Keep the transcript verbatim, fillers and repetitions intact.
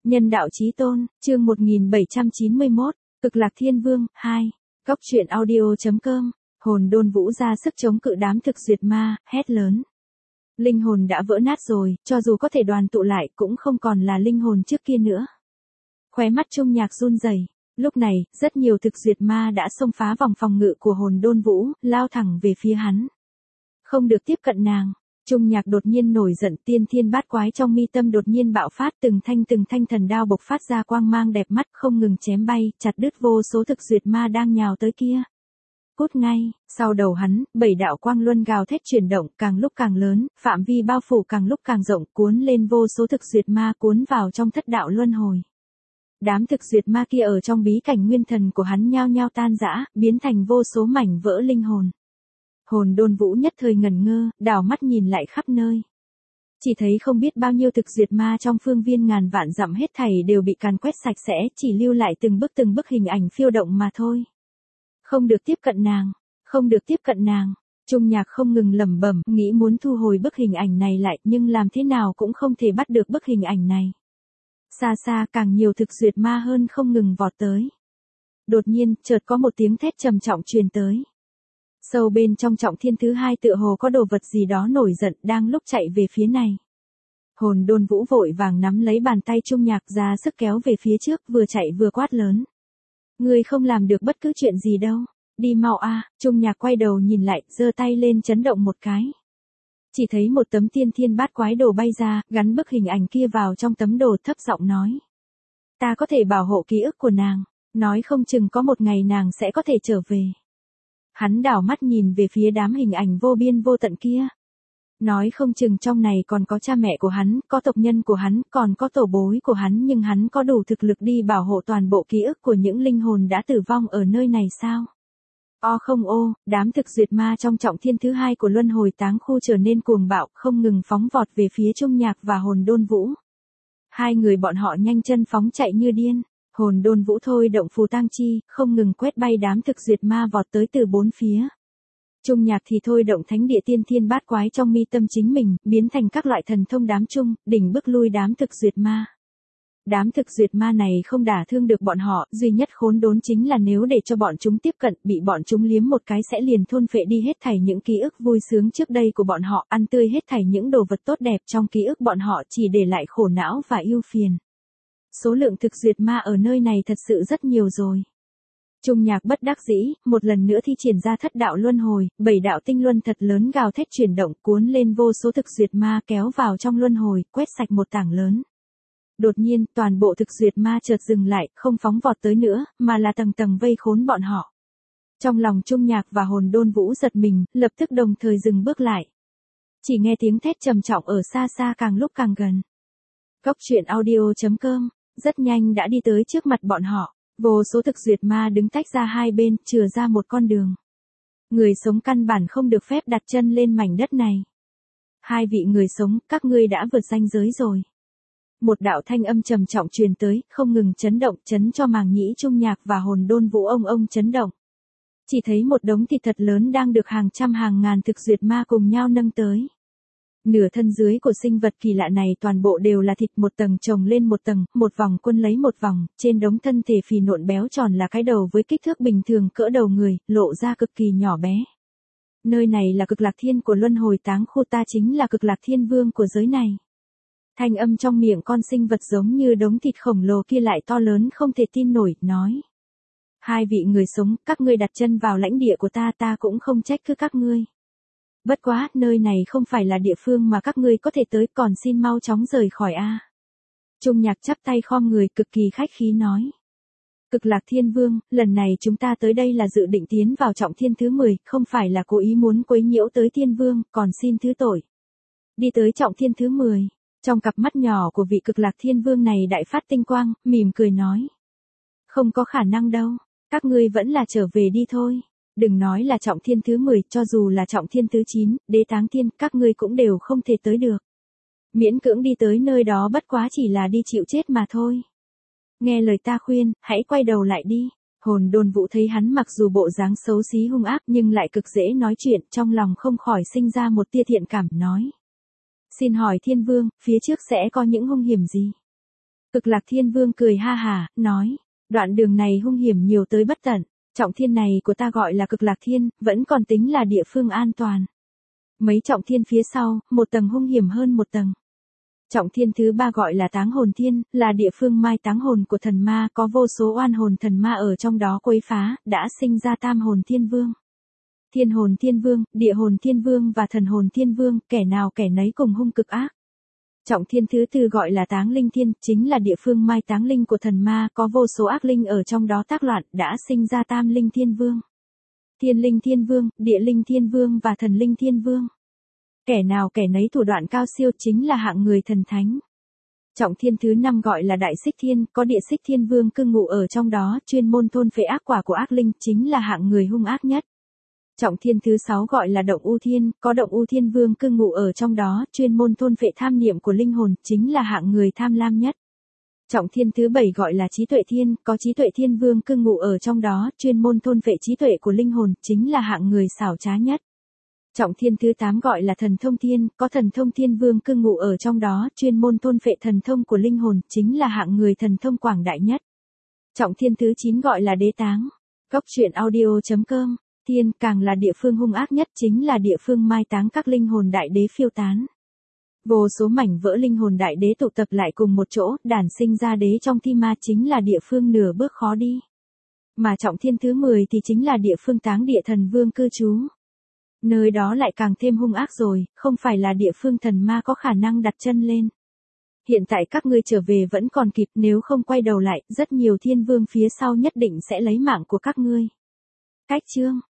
Nhân đạo chí tôn, chương một nghìn bảy trăm chín mươi mốt, Cực Lạc Thiên Vương, hai. Góc truyện audio.com, hồn đôn vũ ra sức chống cự đám thực duyệt ma, hét lớn. Linh hồn đã vỡ nát rồi, cho dù có thể đoàn tụ lại cũng không còn là linh hồn trước kia nữa. Khóe mắt Trung Nhạc run rẩy. Lúc này, rất nhiều thực duyệt ma đã xông phá vòng phòng ngự của hồn đôn vũ, lao thẳng về phía hắn. Không được tiếp cận nàng. Trung Nhạc đột nhiên nổi giận, tiên thiên bát quái trong mi tâm đột nhiên bạo phát, từng thanh từng thanh thần đao bộc phát ra quang mang đẹp mắt, không ngừng chém bay, chặt đứt vô số thực duyệt ma đang nhào tới kia. Cút ngay, sau đầu hắn, bảy đạo quang luân gào thét chuyển động, càng lúc càng lớn, phạm vi bao phủ càng lúc càng rộng, cuốn lên vô số thực duyệt ma, cuốn vào trong thất đạo luân hồi. Đám thực duyệt ma kia ở trong bí cảnh nguyên thần của hắn nhao nhao tan rã, biến thành vô số mảnh vỡ linh hồn. Hồn đôn vũ nhất thời ngẩn ngơ, đảo mắt nhìn lại khắp nơi. Chỉ thấy không biết bao nhiêu thực duyệt ma trong phương viên ngàn vạn dặm hết thảy đều bị càn quét sạch sẽ, chỉ lưu lại từng bức từng bức hình ảnh phiêu động mà thôi. Không được tiếp cận nàng, không được tiếp cận nàng. Trung Nhạc không ngừng lẩm bẩm, nghĩ muốn thu hồi bức hình ảnh này lại, nhưng làm thế nào cũng không thể bắt được bức hình ảnh này. Xa xa càng nhiều thực duyệt ma hơn không ngừng vọt tới. Đột nhiên, chợt có một tiếng thét trầm trọng truyền tới. Sâu bên trong trọng thiên thứ hai tựa hồ có đồ vật gì đó nổi giận đang lúc chạy về phía này. Hồn đôn vũ vội vàng nắm lấy bàn tay Trung Nhạc ra sức kéo về phía trước, vừa chạy vừa quát lớn. Ngươi không làm được bất cứ chuyện gì đâu, đi mau a. Trung Nhạc quay đầu nhìn lại, giơ tay lên chấn động một cái. Chỉ thấy một tấm tiên thiên bát quái đồ bay ra, gắn bức hình ảnh kia vào trong tấm đồ, thấp giọng nói. Ta có thể bảo hộ ký ức của nàng, nói không chừng có một ngày nàng sẽ có thể trở về. Hắn đảo mắt nhìn về phía đám hình ảnh vô biên vô tận kia. Nói không chừng trong này còn có cha mẹ của hắn, có tộc nhân của hắn, còn có tổ bối của hắn, nhưng hắn có đủ thực lực đi bảo hộ toàn bộ ký ức của những linh hồn đã tử vong ở nơi này sao? O không ô, đám thực duyệt ma trong trọng thiên thứ hai của luân hồi táng khu trở nên cuồng bạo, không ngừng phóng vọt về phía Trung Nhạc và hồn đôn vũ. Hai người bọn họ nhanh chân phóng chạy như điên. Hồn đôn vũ thôi động phù tang chi, không ngừng quét bay đám thực duyệt ma vọt tới từ bốn phía. Trung Nhạc thì thôi động thánh địa tiên thiên bát quái trong mi tâm chính mình, biến thành các loại thần thông đám trung, đỉnh bức lui đám thực duyệt ma. Đám thực duyệt ma này không đả thương được bọn họ, duy nhất khốn đốn chính là nếu để cho bọn chúng tiếp cận, bị bọn chúng liếm một cái sẽ liền thôn phệ đi hết thảy những ký ức vui sướng trước đây của bọn họ, ăn tươi hết thảy những đồ vật tốt đẹp trong ký ức bọn họ, chỉ để lại khổ não và ưu phiền. Số lượng thực duyệt ma ở nơi này thật sự rất nhiều rồi. Trung Nhạc bất đắc dĩ, một lần nữa thi triển ra thất đạo luân hồi, bảy đạo tinh luân thật lớn gào thét chuyển động, cuốn lên vô số thực duyệt ma kéo vào trong luân hồi, quét sạch một tảng lớn. Đột nhiên, toàn bộ thực duyệt ma chợt dừng lại, không phóng vọt tới nữa, mà là tầng tầng vây khốn bọn họ. Trong lòng Trung Nhạc và hồn đôn vũ giật mình, lập tức đồng thời dừng bước lại. Chỉ nghe tiếng thét trầm trọng ở xa xa càng lúc càng gần. Góc truyện audio.com rất nhanh đã đi tới trước mặt bọn họ, vô số thực duyệt ma đứng tách ra hai bên, chừa ra một con đường. Người sống căn bản không được phép đặt chân lên mảnh đất này. Hai vị người sống, các ngươi đã vượt ranh giới rồi. Một đạo thanh âm trầm trọng truyền tới, không ngừng chấn động, chấn cho màng nhĩ Trung Nhạc và hồn đôn vũ ông ông chấn động. Chỉ thấy một đống thịt thật lớn đang được hàng trăm hàng ngàn thực duyệt ma cùng nhau nâng tới. Nửa thân dưới của sinh vật kỳ lạ này toàn bộ đều là thịt, một tầng chồng lên một tầng, một vòng quân lấy một vòng, trên đống thân thể phì nộn béo tròn là cái đầu với kích thước bình thường cỡ đầu người, lộ ra cực kỳ nhỏ bé. Nơi này là Cực Lạc Thiên của luân hồi táng khu, ta chính là Cực Lạc Thiên Vương của giới này. Thanh âm trong miệng con sinh vật giống như đống thịt khổng lồ kia lại to lớn không thể tin nổi, nói. Hai vị người sống, các ngươi đặt chân vào lãnh địa của ta, ta cũng không trách cứ các ngươi. Bất quá, nơi này không phải là địa phương mà các ngươi có thể tới, còn xin mau chóng rời khỏi a. Trung Nhạc chắp tay khom người, cực kỳ khách khí nói. Cực Lạc Thiên Vương, lần này chúng ta tới đây là dự định tiến vào trọng thiên thứ mười, không phải là cố ý muốn quấy nhiễu tới Thiên Vương, còn xin thứ tội. Đi tới trọng thiên thứ mười, trong cặp mắt nhỏ của vị Cực Lạc Thiên Vương này đại phát tinh quang, mỉm cười nói. Không có khả năng đâu, các ngươi vẫn là trở về đi thôi. Đừng nói là trọng thiên thứ mười, cho dù là trọng thiên thứ chín, đế táng thiên, các ngươi cũng đều không thể tới được. Miễn cưỡng đi tới nơi đó bất quá chỉ là đi chịu chết mà thôi. Nghe lời ta khuyên, hãy quay đầu lại đi. Hồn đôn vũ thấy hắn mặc dù bộ dáng xấu xí hung ác nhưng lại cực dễ nói chuyện, trong lòng không khỏi sinh ra một tia thiện cảm, nói. Xin hỏi Thiên Vương, phía trước sẽ có những hung hiểm gì? Cực Lạc Thiên Vương cười ha hả, nói, đoạn đường này hung hiểm nhiều tới bất tận, trọng thiên này của ta gọi là Cực Lạc Thiên, vẫn còn tính là địa phương an toàn. Mấy trọng thiên phía sau, một tầng hung hiểm hơn một tầng. Trọng thiên thứ ba gọi là Táng Hồn Thiên, là địa phương mai táng hồn của thần ma, có vô số oan hồn thần ma ở trong đó quấy phá, đã sinh ra Tam Hồn Thiên Vương. Thiên Hồn Thiên Vương, Địa Hồn Thiên Vương và Thần Hồn Thiên Vương, kẻ nào kẻ nấy cùng hung cực ác. Trọng thiên thứ tư gọi là Táng Linh Thiên, chính là địa phương mai táng linh của thần ma, có vô số ác linh ở trong đó tác loạn, đã sinh ra Tam Linh Thiên Vương. Thiên Linh Thiên Vương, Địa Linh Thiên Vương và Thần Linh Thiên Vương. Kẻ nào kẻ nấy thủ đoạn cao siêu, chính là hạng người thần thánh. Trọng thiên thứ năm gọi là Đại Xích Thiên, có Địa Xích Thiên Vương cư ngụ ở trong đó, chuyên môn thôn phệ ác quả của ác linh, chính là hạng người hung ác nhất. Trọng thiên thứ sáu gọi là Động U Thiên, có Động U Thiên Vương cư ngụ ở trong đó, chuyên môn thôn phệ tham niệm của linh hồn, chính là hạng người tham lam nhất. Trọng thiên thứ bảy gọi là Trí Tuệ Thiên, có Trí Tuệ Thiên Vương cư ngụ ở trong đó, chuyên môn thôn phệ trí tuệ của linh hồn, chính là hạng người xảo trá nhất. Trọng thiên thứ tám gọi là Thần Thông Thiên, có Thần Thông Thiên Vương cư ngụ ở trong đó, chuyên môn thôn phệ thần thông của linh hồn, chính là hạng người thần thông quảng đại nhất. Trọng thiên thứ chín gọi là Đế Táng. Góc truyện audio chấm com. Thiên càng là địa phương hung ác nhất, chính là địa phương mai táng các linh hồn đại đế phiêu tán. Vô số mảnh vỡ linh hồn đại đế tụ tập lại cùng một chỗ, đản sinh ra đế trong thi ma, chính là địa phương nửa bước khó đi. Mà trọng thiên thứ mười thì chính là địa phương Táng Địa Thần Vương cư trú. Nơi đó lại càng thêm hung ác rồi, không phải là địa phương thần ma có khả năng đặt chân lên. Hiện tại các ngươi trở về vẫn còn kịp, nếu không quay đầu lại, rất nhiều thiên vương phía sau nhất định sẽ lấy mạng của các ngươi. Cách chương